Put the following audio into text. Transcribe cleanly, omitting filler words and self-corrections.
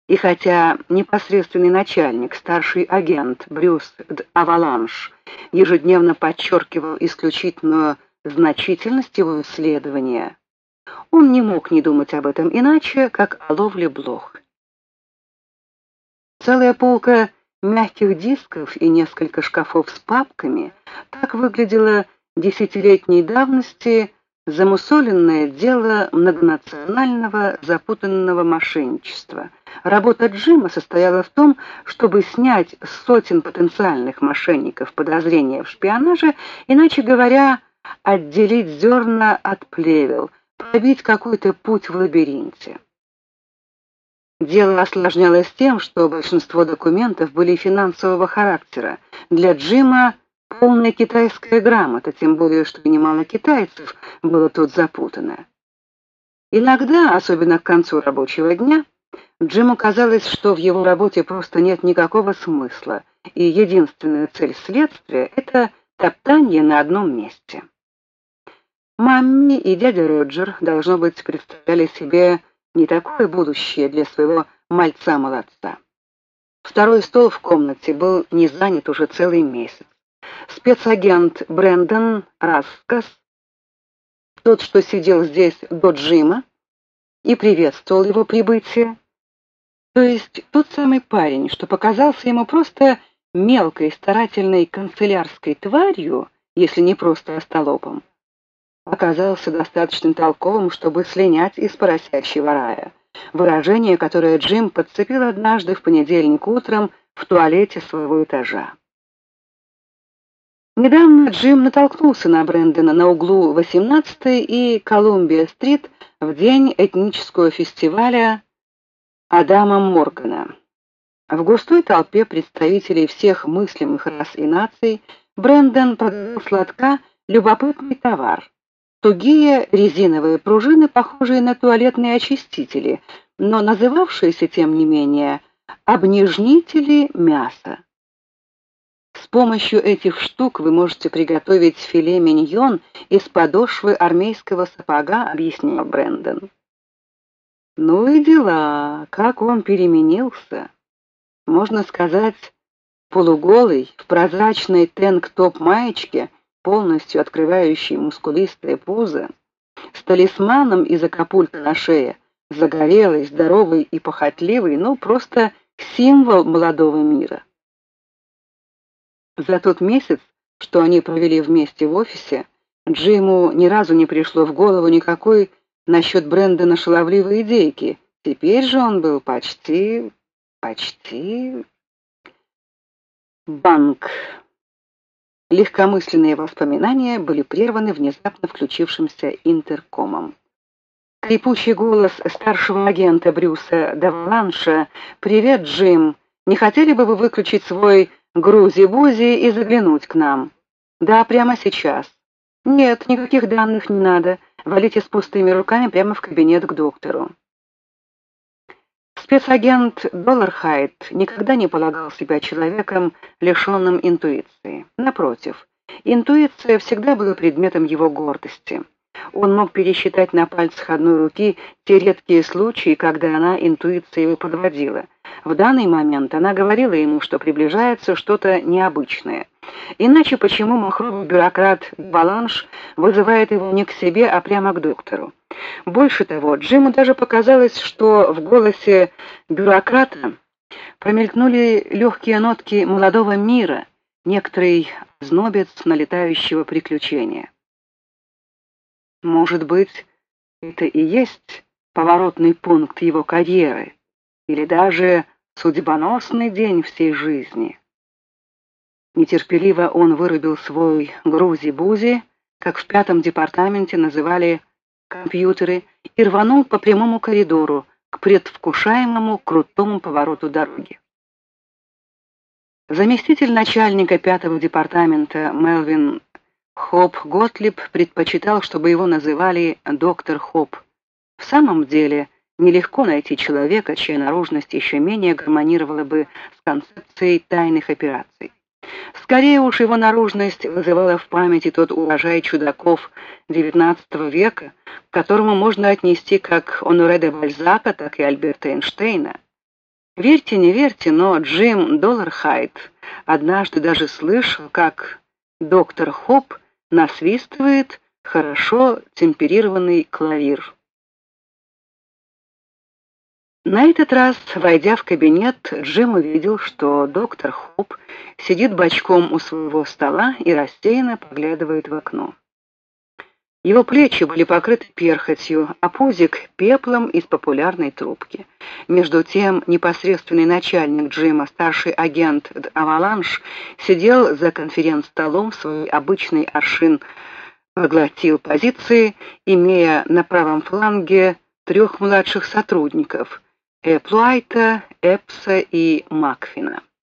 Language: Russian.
И хотя непосредственный начальник, старший агент Брюс Аваланш, ежедневно подчеркивал исключительную значительность его исследования, он не мог не думать об этом иначе, как о ловле блох. Целая полка мягких дисков и несколько шкафов с папками — так выглядело десятилетней давности замусоленное дело многонационального запутанного мошенничества. Работа Джима состояла в том, чтобы снять с сотен потенциальных мошенников подозрения в шпионаже, иначе говоря, отделить зерна от плевел, пробить какой-то путь в лабиринте. Дело осложнялось тем, что большинство документов были финансового характера. Для Джима полная китайская грамота, тем более что немало китайцев было тут запутано. Иногда, особенно к концу рабочего дня, Джиму казалось, что в его работе просто нет никакого смысла, и единственная цель следствия — это топтание на одном месте. Мамми и дядя Роджер, должно быть, представляли себе не такое будущее для своего мальца-молодца. Второй стол в комнате был не занят уже целый месяц. Спецагент Брэндон Раскас, тот, что сидел здесь до Джима и приветствовал его прибытие, то есть тот самый парень, что показался ему просто мелкой старательной канцелярской тварью, если не просто остолопом, оказался достаточно толковым, чтобы слинять из поросячьего рая. Выражение, которое Джим подцепил однажды в понедельник утром в туалете своего этажа. Недавно Джим натолкнулся на Брэндона на углу 18-й и Колумбия-стрит в день этнического фестиваля Адама Моргана. В густой толпе представителей всех мыслимых рас и наций Брэндон продавал сладка любопытный товар. Тугие резиновые пружины, похожие на туалетные очистители, но называвшиеся, тем не менее, обнежнители мяса. С помощью этих штук вы можете приготовить филе миньон из подошвы армейского сапога, объяснил Брэндон. Ну и дела, как он переменился. Можно сказать, полуголый, в прозрачной тэнк-топ-маечке, полностью открывающей мускулистое пузо, с талисманом из Акапулько на шее, загорелый, здоровый и похотливый, ну просто символ молодого мира. За тот месяц, что они провели вместе в офисе, Джиму ни разу не пришло в голову никакой насчет Брэндона шаловливой идейки. Теперь же он был почти... Банк. Легкомысленные воспоминания были прерваны внезапно включившимся интеркомом. Скрипучий голос старшего агента Брюса Даваланша: «Привет, Джим! Не хотели бы вы выключить свой грузи-бузи и заглянуть к нам?» «Да, прямо сейчас». «Нет, никаких данных не надо. Валите с пустыми руками прямо в кабинет к доктору». Спецагент Доллархайд никогда не полагал себя человеком, лишенным интуиции. Напротив, интуиция всегда была предметом его гордости. Он мог пересчитать на пальцах одной руки те редкие случаи, когда она, интуиция, его подводила. В данный момент она говорила ему, что приближается что-то необычное. Иначе почему махровый бюрократ Баланш вызывает его не к себе, а прямо к доктору? Больше того, Джиму даже показалось, что в голосе бюрократа промелькнули легкие нотки молодого мира, некоторый знобец налетающего приключения. Может быть, это и есть поворотный пункт его карьеры, или даже судьбоносный день всей жизни. Нетерпеливо он вырубил свой грузи-бузи, как в 5-м департаменте называли компьютеры, и рванул по прямому коридору к предвкушаемому крутому повороту дороги. Заместитель начальника 5-го департамента Мелвин Хоп Готлиб предпочитал, чтобы его называли доктор Хоп. В самом деле, нелегко найти человека, чья наружность еще менее гармонировала бы с концепцией тайных операций. Скорее уж его наружность вызывала в памяти тот урожай чудаков XIX века, к которому можно отнести как Оноре де Бальзака, так и Альберта Эйнштейна. Верьте, не верьте, но Джим Доллархайд однажды даже слышал, как доктор Хоп насвистывает хорошо темперированный клавир. На этот раз, войдя в кабинет, Джим увидел, что доктор Хоп сидит бочком у своего стола и рассеянно поглядывает в окно. Его плечи были покрыты перхотью, а пузик — пеплом из популярной трубки. Между тем, непосредственный начальник Джима, старший агент «Аваланж», сидел за конференц-столом в свой обычный аршин, поглотил позиции, имея на правом фланге 3 младших сотрудников — Эплуайта, Эпса и Макфина.